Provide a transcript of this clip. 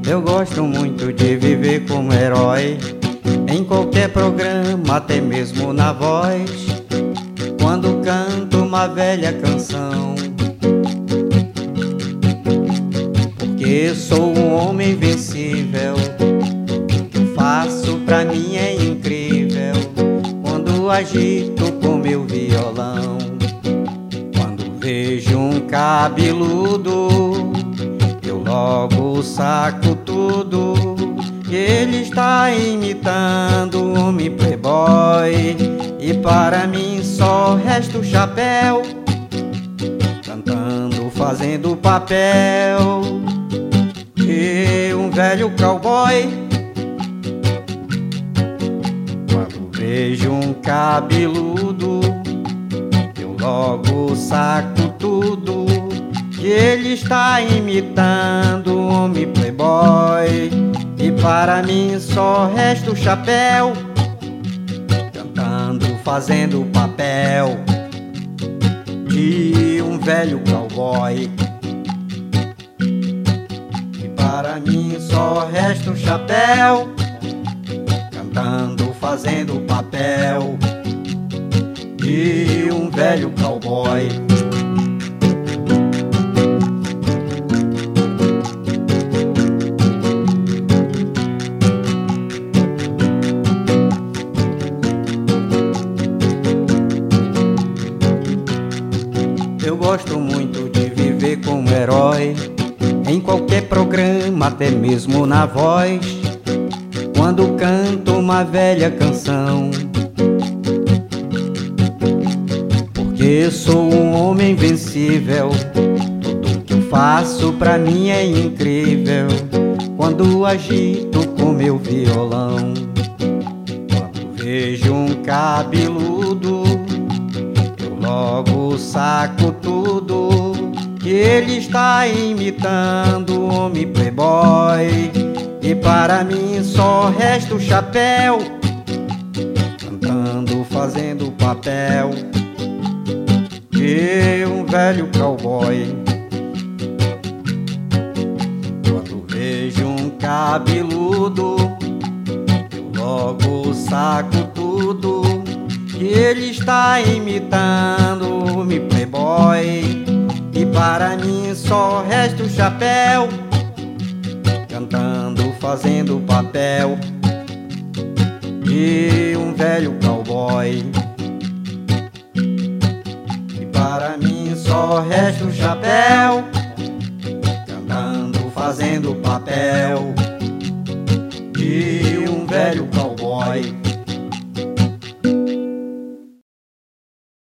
Eu gosto muito de viver como herói, em qualquer programa, até mesmo na voz, quando canto uma velha canção. Porque sou um homem invencível, o que eu faço pra mim é incrível, quando agito com meu violão. Quando vejo um cabeludo, eu logo saco tudo, que ele está imitando um homem playboy, e para mim só resta o chapéu, cantando, fazendo o papel de um velho cowboy. Quando vejo um cabeludo, eu logo saco tudo, que ele está imitando um homem playboy, e para mim só resta o chapéu, cantando, fazendo o papel de um velho cowboy. E para mim só resta o chapéu, cantando, fazendo o papel de um velho cowboy. Eu gosto muito de viver como herói, em qualquer programa, até mesmo na voz, quando canto uma velha canção. Porque sou um homem invencível, tudo que eu faço pra mim é incrível, quando agito com meu violão. Quando vejo um cabeludo, logo saco tudo, que ele está imitando um homem playboy, e para mim só resta o chapéu, cantando, fazendo o papel de um velho cowboy. Quando vejo um cabeludo, eu logo saco tudo, que ele está imitando o homem playboy, e para mim só resta o chapéu, cantando, fazendo o papel de um velho cowboy. E para mim só resta o chapéu, cantando, fazendo o papel de um velho cowboy.